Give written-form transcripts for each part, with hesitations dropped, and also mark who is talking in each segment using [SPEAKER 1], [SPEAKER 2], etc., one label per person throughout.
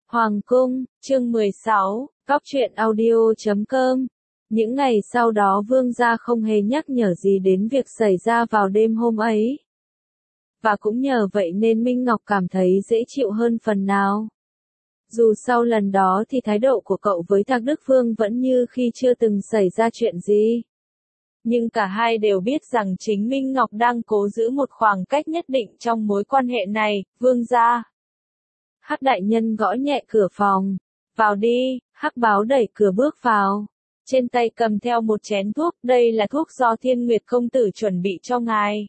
[SPEAKER 1] Hoàng cung, chương 16, Góc truyện audio.com. Những ngày sau đó vương gia không hề nhắc nhở gì đến việc xảy ra vào đêm hôm ấy. Và cũng nhờ vậy nên Minh Ngọc cảm thấy dễ chịu hơn phần nào. Dù sau lần đó thì thái độ của cậu với Thạc Đức Vương vẫn như khi chưa từng xảy ra chuyện gì. Nhưng cả hai đều biết rằng chính Minh Ngọc đang cố giữ một khoảng cách nhất định trong mối quan hệ này, vương gia. Hắc đại nhân gõ nhẹ cửa phòng. Vào đi, Hắc báo đẩy cửa bước vào. Trên tay cầm theo một chén thuốc, đây là thuốc do Thiên Nguyệt công tử chuẩn bị cho ngài.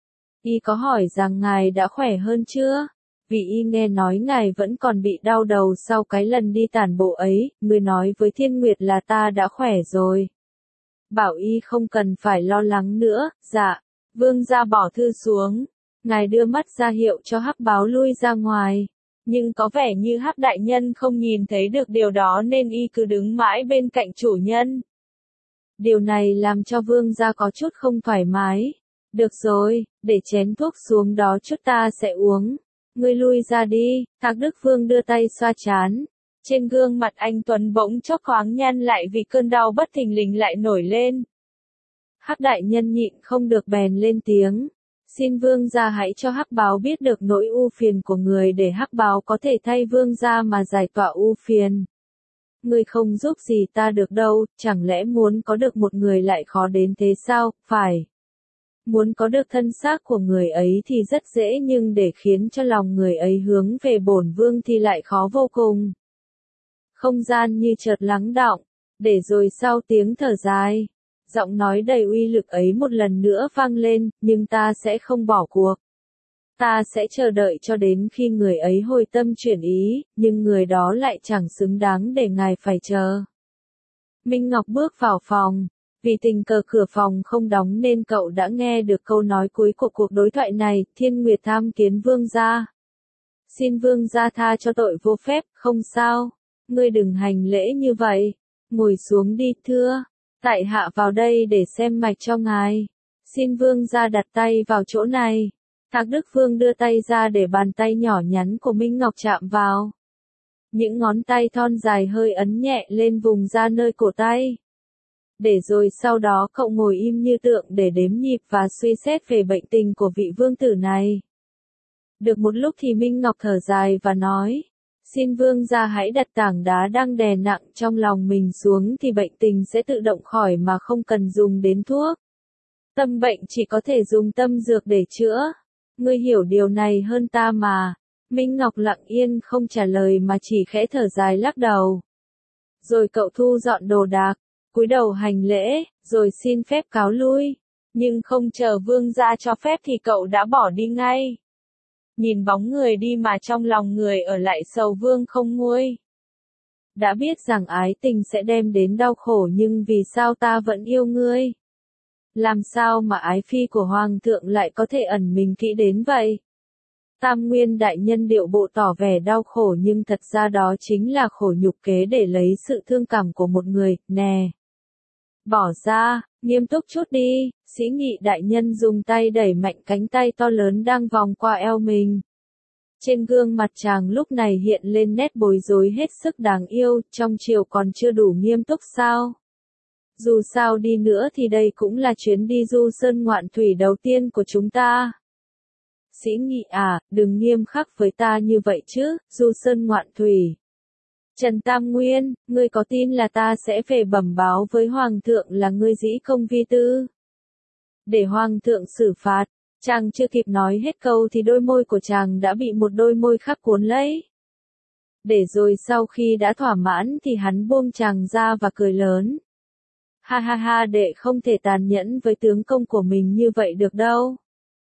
[SPEAKER 1] Y có hỏi rằng ngài đã khỏe hơn chưa? Vì y nghe nói ngài vẫn còn bị đau đầu sau cái lần đi tản bộ ấy, người nói với Thiên Nguyệt là ta đã khỏe rồi. Bảo y không cần phải lo lắng nữa, dạ. Vương gia bỏ thư xuống. Ngài đưa mắt ra hiệu cho Hắc báo lui ra ngoài. Nhưng có vẻ như Hắc đại nhân không nhìn thấy được điều đó nên y cứ đứng mãi bên cạnh chủ nhân. Điều này làm cho vương gia có chút không thoải mái. Được rồi, để chén thuốc xuống đó chút ta sẽ uống. Ngươi lui ra đi, Thạc Đức Vương đưa tay xoa trán. Trên gương mặt anh Tuấn bỗng chốc thoáng nhăn lại vì cơn đau bất thình lình lại nổi lên. Hắc đại nhân nhịn không được bèn lên tiếng. Xin vương gia hãy cho Hắc báo biết được nỗi u phiền của người để Hắc báo có thể thay vương gia mà giải tỏa u phiền. Ngươi không giúp gì ta được đâu, chẳng lẽ muốn có được một người lại khó đến thế sao, phải. Muốn có được thân xác của người ấy thì rất dễ nhưng để khiến cho lòng người ấy hướng về bổn vương thì lại khó vô cùng. Không gian như chợt lắng đọng, để rồi sau tiếng thở dài. Giọng nói đầy uy lực ấy một lần nữa vang lên, nhưng ta sẽ không bỏ cuộc. Ta sẽ chờ đợi cho đến khi người ấy hồi tâm chuyển ý, nhưng người đó lại chẳng xứng đáng để ngài phải chờ. Minh Ngọc bước vào phòng. Vì tình cờ cửa phòng không đóng nên cậu đã nghe được câu nói cuối của cuộc đối thoại này, Thiên Nguyệt tham kiến vương gia. Xin vương gia tha cho tội vô phép, không sao. Ngươi đừng hành lễ như vậy. Ngồi xuống đi thưa. Tại hạ vào đây để xem mạch cho ngài. Xin vương gia đặt tay vào chỗ này. Thạc Đức Vương đưa tay ra để bàn tay nhỏ nhắn của Minh Ngọc chạm vào. Những ngón tay thon dài hơi ấn nhẹ lên vùng da nơi cổ tay. Để rồi sau đó cậu ngồi im như tượng để đếm nhịp và suy xét về bệnh tình của vị vương tử này. Được một lúc thì Minh Ngọc thở dài và nói, xin vương gia hãy đặt tảng đá đang đè nặng trong lòng mình xuống thì bệnh tình sẽ tự động khỏi mà không cần dùng đến thuốc. Tâm bệnh chỉ có thể dùng tâm dược để chữa. Ngươi hiểu điều này hơn ta mà. Minh Ngọc lặng yên không trả lời mà chỉ khẽ thở dài lắc đầu. Rồi cậu thu dọn đồ đạc. Cúi đầu hành lễ, rồi xin phép cáo lui. Nhưng không chờ vương gia cho phép thì cậu đã bỏ đi ngay. Nhìn bóng người đi mà trong lòng người ở lại sầu vương không nguôi. Đã biết rằng ái tình sẽ đem đến đau khổ nhưng vì sao ta vẫn yêu ngươi? Làm sao mà ái phi của hoàng thượng lại có thể ẩn mình kỹ đến vậy? Tam Nguyên đại nhân điệu bộ tỏ vẻ đau khổ nhưng thật ra đó chính là khổ nhục kế để lấy sự thương cảm của một người, nè. Bỏ ra, nghiêm túc chút đi, Sĩ Nghị đại nhân dùng tay đẩy mạnh cánh tay to lớn đang vòng qua eo mình. Trên gương mặt chàng lúc này hiện lên nét bối rối hết sức đáng yêu, trong chiều còn chưa đủ nghiêm túc sao? Dù sao đi nữa thì đây cũng là chuyến đi du sơn ngoạn thủy đầu tiên của chúng ta. Sĩ Nghị à, đừng nghiêm khắc với ta như vậy chứ, du sơn ngoạn thủy. Trần Tam Nguyên, ngươi có tin là ta sẽ về bẩm báo với Hoàng thượng là ngươi dĩ công vi tư? Để Hoàng thượng xử phạt, chàng chưa kịp nói hết câu thì đôi môi của chàng đã bị một đôi môi khác cuốn lấy. Để rồi sau khi đã thỏa mãn thì hắn buông chàng ra và cười lớn. Ha ha ha, đệ không thể tàn nhẫn với tướng công của mình như vậy được đâu.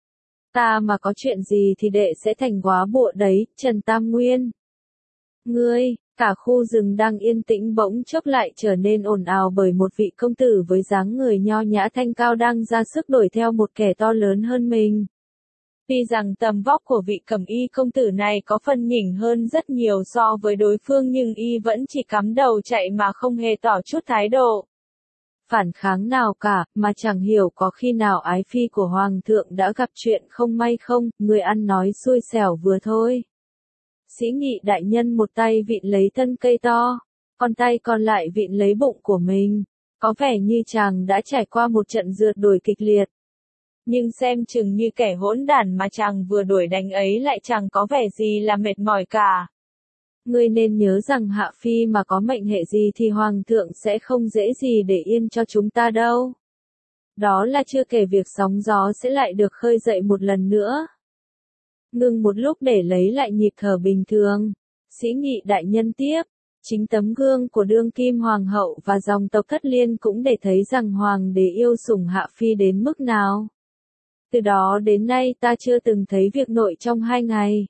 [SPEAKER 1] Ta mà có chuyện gì thì đệ sẽ thành góa bụa đấy, Trần Tam Nguyên. Ngươi, cả khu rừng đang yên tĩnh bỗng chốc lại trở nên ồn ào bởi một vị công tử với dáng người nho nhã thanh cao đang ra sức đuổi theo một kẻ to lớn hơn mình. Tuy rằng tầm vóc của vị cẩm y công tử này có phần nhỉnh hơn rất nhiều so với đối phương nhưng y vẫn chỉ cắm đầu chạy mà không hề tỏ chút thái độ phản kháng nào cả, mà chẳng hiểu có khi nào ái phi của hoàng thượng đã gặp chuyện không may không, người ăn nói xui xẻo vừa thôi. Sĩ Nghị đại nhân một tay vịn lấy thân cây to, còn tay còn lại vịn lấy bụng của mình. Có vẻ như chàng đã trải qua một trận rượt đuổi kịch liệt. Nhưng xem chừng như kẻ hỗn đản mà chàng vừa đuổi đánh ấy lại chẳng có vẻ gì là mệt mỏi cả. Ngươi nên nhớ rằng Hạ Phi mà có mệnh hệ gì thì Hoàng thượng sẽ không dễ gì để yên cho chúng ta đâu. Đó là chưa kể việc sóng gió sẽ lại được khơi dậy một lần nữa. Ngừng một lúc để lấy lại nhịp thở bình thường. Sĩ Nghị đại nhân tiếp. Chính tấm gương của đương kim hoàng hậu và dòng tộc Thất Liên cũng để thấy rằng hoàng đế yêu sủng Hạ Phi đến mức nào. Từ đó đến nay ta chưa từng thấy việc nội trong 2 ngày.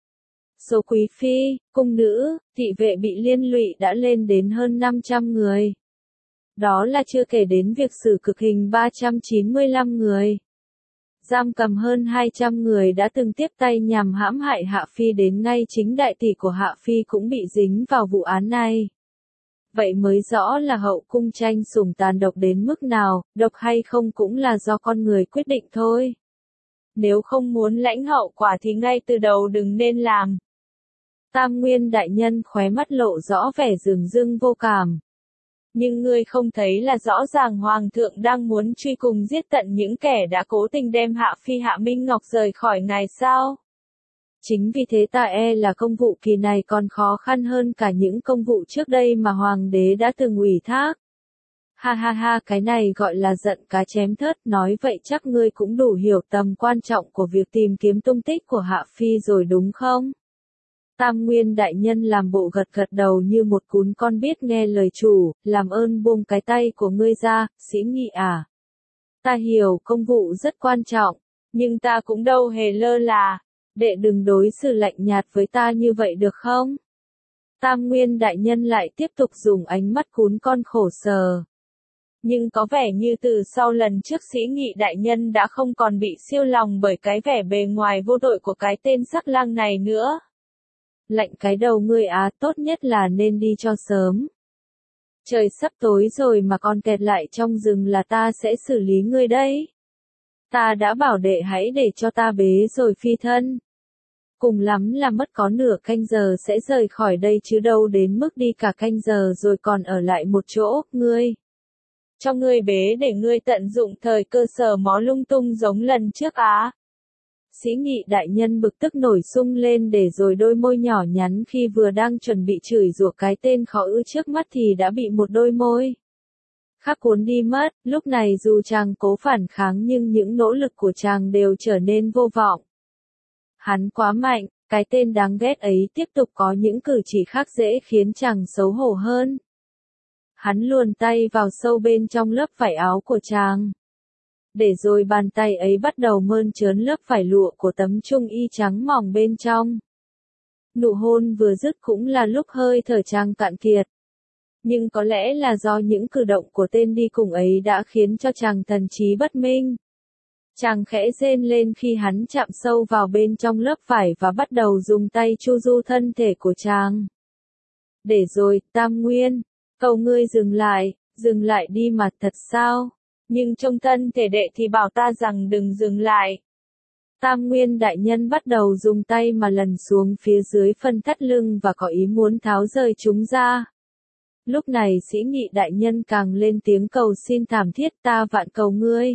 [SPEAKER 1] Số quý phi, cung nữ, thị vệ bị liên lụy đã lên đến hơn 500 người. Đó là chưa kể đến việc xử cực hình 395 người. Giam cầm hơn 200 người đã từng tiếp tay nhằm hãm hại Hạ Phi, đến ngay chính đại tỷ của Hạ Phi cũng bị dính vào vụ án này. Vậy mới rõ là hậu cung tranh sủng tàn độc đến mức nào, độc hay không cũng là do con người quyết định thôi. Nếu không muốn lãnh hậu quả thì ngay từ đầu đừng nên làm. Tam Nguyên đại nhân khóe mắt lộ rõ vẻ dửng dưng vô cảm. Nhưng ngươi không thấy là rõ ràng Hoàng thượng đang muốn truy cùng giết tận những kẻ đã cố tình đem Hạ Phi Hạ Minh Ngọc rời khỏi ngài sao? Chính vì thế ta e là công vụ kỳ này còn khó khăn hơn cả những công vụ trước đây mà Hoàng đế đã từng ủy thác. Ha ha ha, cái này gọi là giận cá chém thớt, nói vậy chắc ngươi cũng đủ hiểu tầm quan trọng của việc tìm kiếm tung tích của Hạ Phi rồi đúng không? Tam Nguyên đại nhân làm bộ gật gật đầu như một cún con biết nghe lời chủ, làm ơn buông cái tay của ngươi ra, Sĩ Nghị à. Ta hiểu công vụ rất quan trọng, nhưng ta cũng đâu hề lơ là, đệ đừng đối xử lạnh nhạt với ta như vậy được không? Tam Nguyên đại nhân lại tiếp tục dùng ánh mắt cún con khổ sở. Nhưng có vẻ như từ sau lần trước Sĩ Nghị đại nhân đã không còn bị siêu lòng bởi cái vẻ bề ngoài vô tội của cái tên sắc lang này nữa. Lạnh cái đầu ngươi á, tốt nhất là nên đi cho sớm. Trời sắp tối rồi mà còn kẹt lại trong rừng là ta sẽ xử lý ngươi đấy. Ta đã bảo đệ hãy để cho ta bế rồi phi thân. Cùng lắm là mất có nửa canh giờ sẽ rời khỏi đây chứ đâu đến mức đi cả canh giờ rồi còn ở lại một chỗ, ngươi. Cho ngươi bế để ngươi tận dụng thời cơ sở mó lung tung giống lần trước á. Sĩ Nghị đại nhân bực tức nổi sung lên để rồi đôi môi nhỏ nhắn khi vừa đang chuẩn bị chửi rủa cái tên khó ưa trước mắt thì đã bị một đôi môi khắc cuốn đi mất. Lúc này dù chàng cố phản kháng nhưng những nỗ lực của chàng đều trở nên vô vọng. Hắn quá mạnh, cái tên đáng ghét ấy tiếp tục có những cử chỉ khác dễ khiến chàng xấu hổ hơn. Hắn luồn tay vào sâu bên trong lớp vải áo của chàng. Để rồi bàn tay ấy bắt đầu mơn trớn lớp vải lụa của tấm trung y trắng mỏng bên trong. Nụ hôn vừa dứt cũng là lúc hơi thở chàng cạn kiệt. Nhưng có lẽ là do những cử động của tên đi cùng ấy đã khiến cho chàng thần trí bất minh. Chàng khẽ rên lên khi hắn chạm sâu vào bên trong lớp vải và bắt đầu dùng tay chu du thân thể của chàng. Để rồi, Tam Nguyên, cầu ngươi dừng lại đi mà thật sao? Nhưng trong thân thể đệ thì bảo ta rằng đừng dừng lại. Tam Nguyên đại nhân bắt đầu dùng tay mà lần xuống phía dưới phần thắt lưng và có ý muốn tháo rời chúng ra. Lúc này Sĩ Nghị đại nhân càng lên tiếng cầu xin thảm thiết, ta vạn cầu ngươi.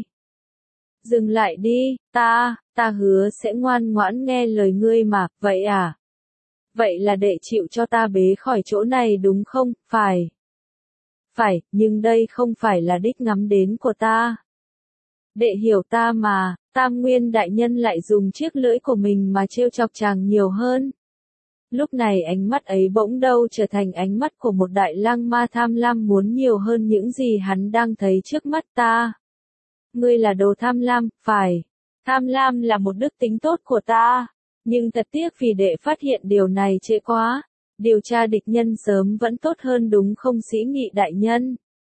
[SPEAKER 1] Dừng lại đi, ta hứa sẽ ngoan ngoãn nghe lời ngươi mà, vậy à? Vậy là đệ chịu cho ta bế khỏi chỗ này đúng không? Phải. Phải, nhưng đây không phải là đích ngắm đến của ta. Đệ hiểu ta mà. Tam Nguyên đại nhân lại dùng chiếc lưỡi của mình mà trêu chọc chàng nhiều hơn. Lúc này ánh mắt ấy bỗng đâu trở thành ánh mắt của một đại lang ma tham lam muốn nhiều hơn những gì hắn đang thấy trước mắt ta. Ngươi là đồ tham lam, phải. Tham lam là một đức tính tốt của ta. Nhưng thật tiếc vì đệ phát hiện điều này trễ quá. Điều tra địch nhân sớm vẫn tốt hơn đúng không Sĩ Nghị đại nhân?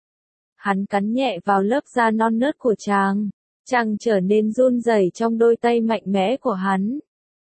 [SPEAKER 1] Hắn cắn nhẹ vào lớp da non nớt của chàng. Chàng trở nên run rẩy trong đôi tay mạnh mẽ của hắn.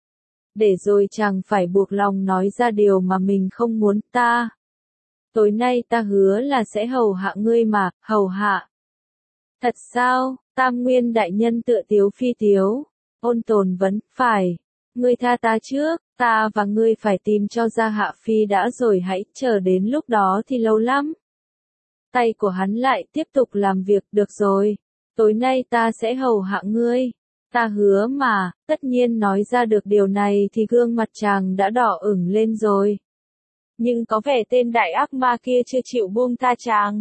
[SPEAKER 1] Để rồi chàng phải buộc lòng nói ra điều mà mình không muốn. Ta. Tối nay ta hứa là sẽ hầu hạ ngươi mà, hầu hạ. Thật sao? Tam Nguyên đại nhân tựa tiếu phi tiếu. Ôn tồn vấn, phải. Ngươi tha ta trước, Ta và ngươi phải tìm cho ra Hạ Phi đã rồi, hãy chờ đến lúc đó thì lâu lắm. Tay của hắn lại tiếp tục làm việc, được rồi, tối nay ta sẽ hầu hạ ngươi. Ta hứa mà, tất nhiên nói ra được điều này thì gương mặt chàng đã đỏ ửng lên rồi. Nhưng có vẻ tên đại ác ma kia chưa chịu buông tha chàng.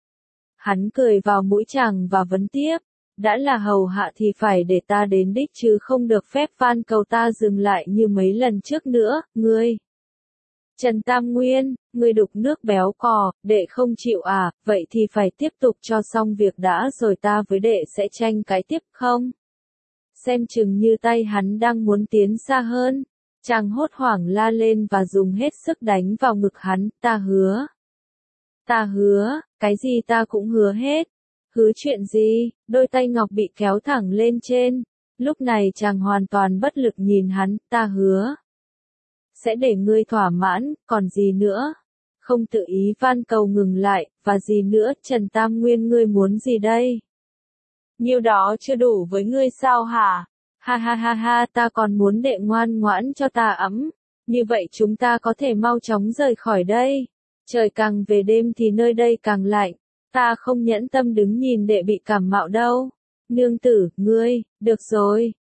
[SPEAKER 1] Hắn cười vào mũi chàng và vấn tiếp, đã là hầu hạ thì phải để ta đến đích chứ không được phép van cầu ta dừng lại như mấy lần trước nữa, ngươi. Trần Tam Nguyên, ngươi đục nước béo cò, đệ không chịu à, vậy thì phải tiếp tục cho xong việc đã rồi ta với đệ sẽ tranh cãi tiếp không? Xem chừng như tay hắn đang muốn tiến xa hơn. Chàng hốt hoảng la lên và dùng hết sức đánh vào ngực hắn, ta hứa. Ta hứa, cái gì ta cũng hứa hết. Hứa chuyện gì? Đôi tay ngọc bị kéo thẳng lên trên. Lúc này chàng hoàn toàn bất lực nhìn hắn, ta hứa. Sẽ để ngươi thỏa mãn, còn gì nữa? Không tự ý van cầu ngừng lại, và gì nữa, Trần Tam Nguyên ngươi muốn gì đây? Nhiêu đó chưa đủ với ngươi sao hả? Ha ha ha ha, ta còn muốn đệ ngoan ngoãn cho ta ấm. Như vậy chúng ta có thể mau chóng rời khỏi đây. Trời càng về đêm thì nơi đây càng lạnh. Ta không nhẫn tâm đứng nhìn đệ bị cảm mạo đâu. Nương tử, ngươi, được rồi,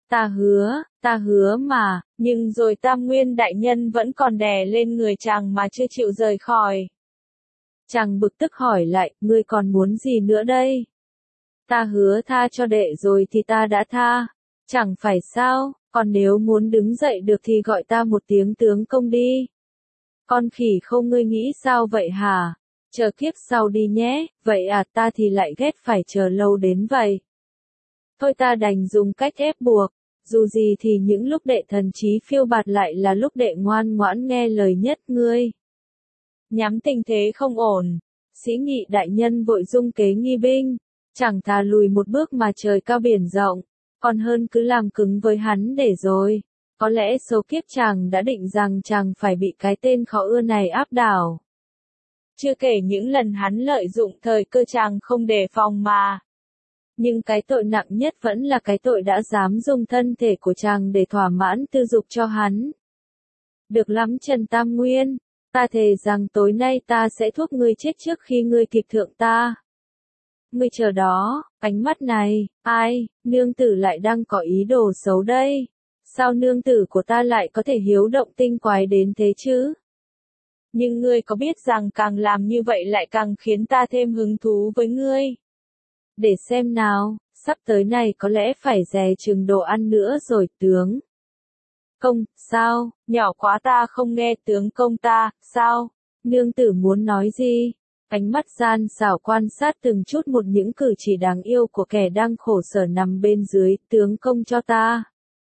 [SPEAKER 1] ta hứa mà, nhưng rồi Tam Nguyên đại nhân vẫn còn đè lên người chàng mà chưa chịu rời khỏi. Chàng bực tức hỏi lại, ngươi còn muốn gì nữa đây? Ta hứa tha cho đệ rồi thì ta đã tha. Chẳng phải sao, còn nếu muốn đứng dậy được thì gọi ta một tiếng tướng công đi. Con khỉ không, ngươi nghĩ sao vậy hả? Chờ kiếp sau đi nhé, vậy à, ta thì lại ghét phải chờ lâu đến vậy. Thôi ta đành dùng cách ép buộc, dù gì thì những lúc đệ thần trí phiêu bạt lại là lúc đệ ngoan ngoãn nghe lời nhất ngươi. Nhắm tình thế không ổn, Sĩ Nghị đại nhân vội dung kế nghi binh, chẳng thà lùi một bước mà trời cao biển rộng, còn hơn cứ làm cứng với hắn để rồi. Có lẽ số kiếp chàng đã định rằng chàng phải bị cái tên khó ưa này áp đảo. Chưa kể những lần hắn lợi dụng thời cơ chàng không đề phòng mà. Nhưng cái tội nặng nhất vẫn là cái tội đã dám dùng thân thể của chàng để thỏa mãn tư dục cho hắn. Được lắm Trần Tam Nguyên, ta thề rằng tối nay ta sẽ thuốc ngươi chết trước khi ngươi kịp thượng ta. Ngươi chờ đó, ánh mắt này, ai, nương tử lại đang có ý đồ xấu đây. Sao nương tử của ta lại có thể hiếu động tinh quái đến thế chứ? Nhưng ngươi có biết rằng càng làm như vậy lại càng khiến ta thêm hứng thú với ngươi. Để xem nào, sắp tới này có lẽ phải dè chừng đồ ăn nữa rồi tướng. Công, sao, nhỏ quá ta không nghe tướng công ta, sao? Nương tử muốn nói gì? Ánh mắt gian xảo quan sát từng chút một những cử chỉ đáng yêu của kẻ đang khổ sở nằm bên dưới, tướng công cho ta.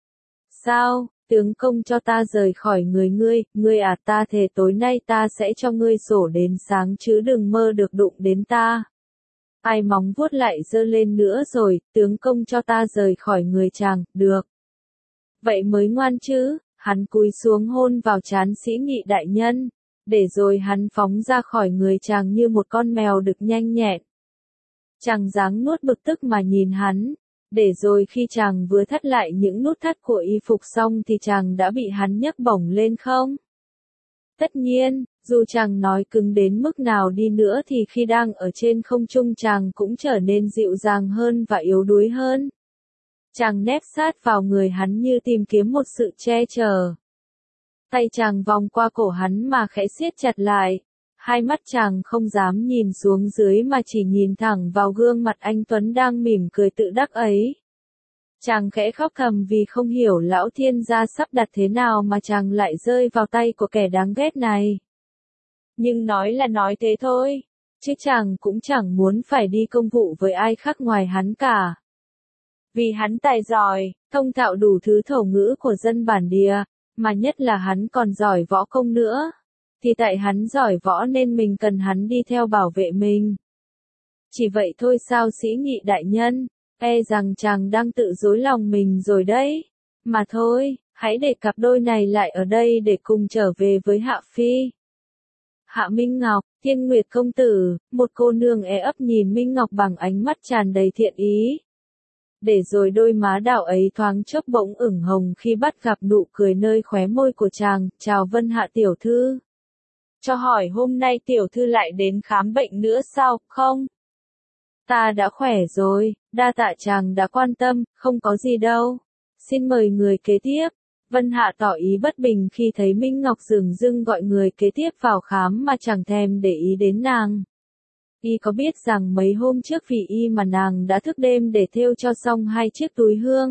[SPEAKER 1] Sao, tướng công cho ta rời khỏi người ngươi à, ta thề tối nay ta sẽ cho ngươi sổ đến sáng chứ đừng mơ được đụng đến ta. Ai móng vuốt lại giơ lên nữa rồi, tướng công cho ta rời khỏi người chàng, được. Vậy mới ngoan chứ, hắn cúi xuống hôn vào trán Sĩ Nghị đại nhân, để rồi hắn phóng ra khỏi người chàng như một con mèo đực nhanh nhẹn. Chàng dáng nuốt bực tức mà nhìn hắn, để rồi khi chàng vừa thắt lại những nút thắt của y phục xong thì chàng đã bị hắn nhấc bổng lên không? Tất nhiên, dù chàng nói cứng đến mức nào đi nữa thì khi đang ở trên không trung chàng cũng trở nên dịu dàng hơn và yếu đuối hơn. Chàng nép sát vào người hắn như tìm kiếm một sự che chở. Tay chàng vòng qua cổ hắn mà khẽ siết chặt lại. Hai mắt chàng không dám nhìn xuống dưới mà chỉ nhìn thẳng vào gương mặt anh Tuấn đang mỉm cười tự đắc ấy. Chàng khẽ khóc thầm vì không hiểu lão thiên gia sắp đặt thế nào mà chàng lại rơi vào tay của kẻ đáng ghét này. Nhưng nói là nói thế thôi, chứ chàng cũng chẳng muốn phải đi công vụ với ai khác ngoài hắn cả. Vì hắn tài giỏi, thông thạo đủ thứ thổ ngữ của dân bản địa, mà nhất là hắn còn giỏi võ công nữa. Thì tại hắn giỏi võ nên mình cần hắn đi theo bảo vệ mình. Chỉ vậy thôi sao Sĩ Nghị đại nhân, e rằng chàng đang tự dối lòng mình rồi đấy. Mà thôi, hãy để cặp đôi này lại ở đây để cùng trở về với Hạ Phi. Hạ Minh Ngọc, Thiên Nguyệt công tử, một cô nương ấp nhìn Minh Ngọc bằng ánh mắt tràn đầy thiện ý. để rồi đôi má đào ấy thoáng chốc bỗng ửng hồng khi bắt gặp nụ cười nơi khóe môi của chàng. Chào Vân Hạ tiểu thư. Cho hỏi hôm nay tiểu thư lại đến khám bệnh nữa sao, không? Ta đã khỏe rồi, đa tạ chàng đã quan tâm, không có gì đâu. Xin mời người kế tiếp. Vân Hạ tỏ ý bất bình khi thấy Minh Ngọc dửng dưng gọi người kế tiếp vào khám mà chẳng thèm để ý đến nàng. Y có biết rằng mấy hôm trước vì y mà nàng đã thức đêm để thêu cho xong 2 chiếc túi hương.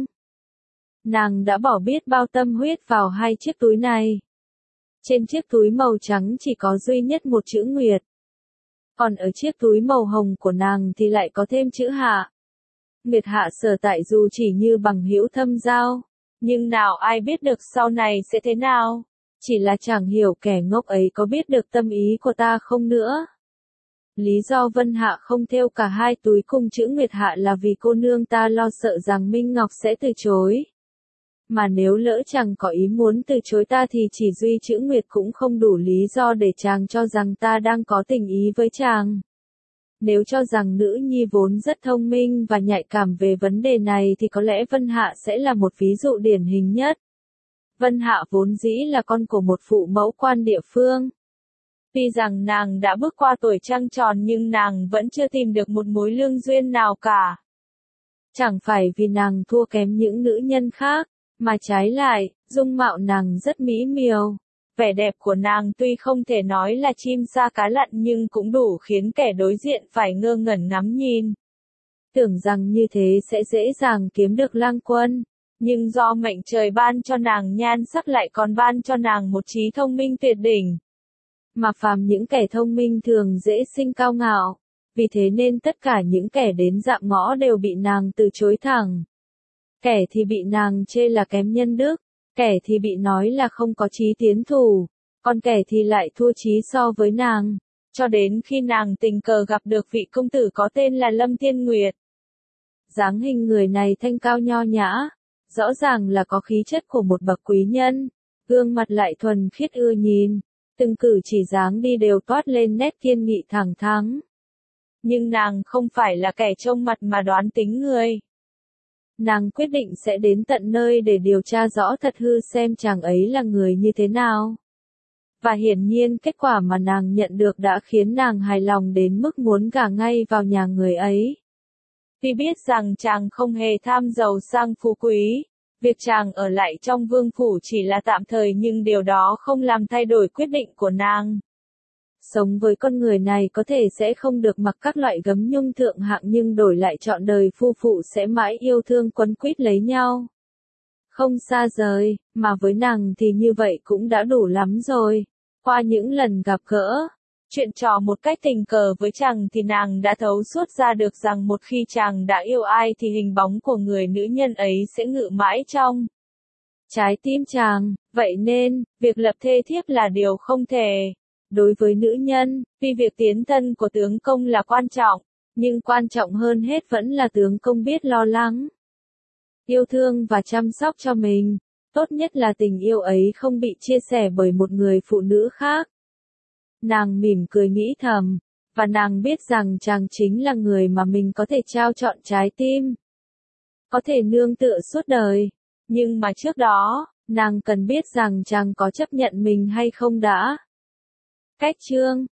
[SPEAKER 1] Nàng đã bỏ biết bao tâm huyết vào 2 chiếc túi này. Trên chiếc túi màu trắng chỉ có duy nhất một chữ Nguyệt. Còn ở chiếc túi màu hồng của nàng thì lại có thêm chữ Hạ. Nguyệt Hạ Sở tại dù chỉ như bằng hữu thâm giao, nhưng nào ai biết được sau này sẽ thế nào. Chỉ là chẳng hiểu kẻ ngốc ấy có biết được tâm ý của ta không nữa. Lý do Vân Hạ không thêu cả 2 túi cùng chữ Nguyệt Hạ là vì cô nương ta lo sợ rằng Minh Ngọc sẽ từ chối. Mà nếu lỡ chàng có ý muốn từ chối ta thì chỉ duy chữ Nguyệt cũng không đủ lý do để chàng cho rằng ta đang có tình ý với chàng. Nếu cho rằng nữ nhi vốn rất thông minh và nhạy cảm về vấn đề này thì có lẽ Vân Hạ sẽ là một ví dụ điển hình nhất. Vân Hạ vốn dĩ là con của một phụ mẫu quan địa phương. Tuy rằng nàng đã bước qua tuổi trăng tròn nhưng nàng vẫn chưa tìm được một mối lương duyên nào cả. Chẳng phải vì nàng thua kém những nữ nhân khác, mà trái lại, dung mạo nàng rất mỹ miều. Vẻ đẹp của nàng tuy không thể nói là chim sa cá lặn nhưng cũng đủ khiến kẻ đối diện phải ngơ ngẩn ngắm nhìn. Tưởng rằng như thế sẽ dễ dàng kiếm được lang quân, nhưng do mệnh trời ban cho nàng nhan sắc lại còn ban cho nàng một trí thông minh tuyệt đỉnh. Mà phàm những kẻ thông minh thường dễ sinh cao ngạo, vì thế nên tất cả những kẻ đến dạm ngõ đều bị nàng từ chối thẳng. Kẻ thì bị nàng chê là kém nhân đức, kẻ thì bị nói là không có chí tiến thủ, còn kẻ thì lại thua chí so với nàng, cho đến khi nàng tình cờ gặp được vị công tử có tên là Lâm Thiên Nguyệt. Dáng hình người này thanh cao nho nhã, rõ ràng là có khí chất của một bậc quý nhân, gương mặt lại thuần khiết ưa nhìn, từng cử chỉ dáng đi đều toát lên nét kiên nghị thẳng thắn. Nhưng nàng không phải là kẻ trông mặt mà đoán tính người. Nàng quyết định sẽ đến tận nơi để điều tra rõ thật hư xem chàng ấy là người như thế nào. Và hiển nhiên kết quả mà nàng nhận được đã khiến nàng hài lòng đến mức muốn gả ngay vào nhà người ấy. Tuy biết rằng chàng không hề tham giàu sang phú quý, việc chàng ở lại trong vương phủ chỉ là tạm thời nhưng điều đó không làm thay đổi quyết định của nàng. Sống với con người này có thể sẽ không được mặc các loại gấm nhung thượng hạng nhưng đổi lại trọn đời phu phụ sẽ mãi yêu thương quấn quýt lấy nhau. Không xa rời, mà với nàng thì như vậy cũng đã đủ lắm rồi. Qua những lần gặp gỡ, chuyện trò một cách tình cờ với chàng thì nàng đã thấu suốt ra được rằng một khi chàng đã yêu ai thì hình bóng của người nữ nhân ấy sẽ ngự mãi trong trái tim chàng, vậy nên, việc lập thê thiếp là điều không thể. Đối với nữ nhân, vì việc tiến thân của tướng công là quan trọng, nhưng quan trọng hơn hết vẫn là tướng công biết lo lắng, yêu thương và chăm sóc cho mình. Tốt nhất là tình yêu ấy không bị chia sẻ bởi một người phụ nữ khác. Nàng mỉm cười nghĩ thầm, và nàng biết rằng chàng chính là người mà mình có thể trao trọn trái tim, có thể nương tựa suốt đời. Nhưng mà trước đó, nàng cần biết rằng chàng có chấp nhận mình hay không đã. Cách chương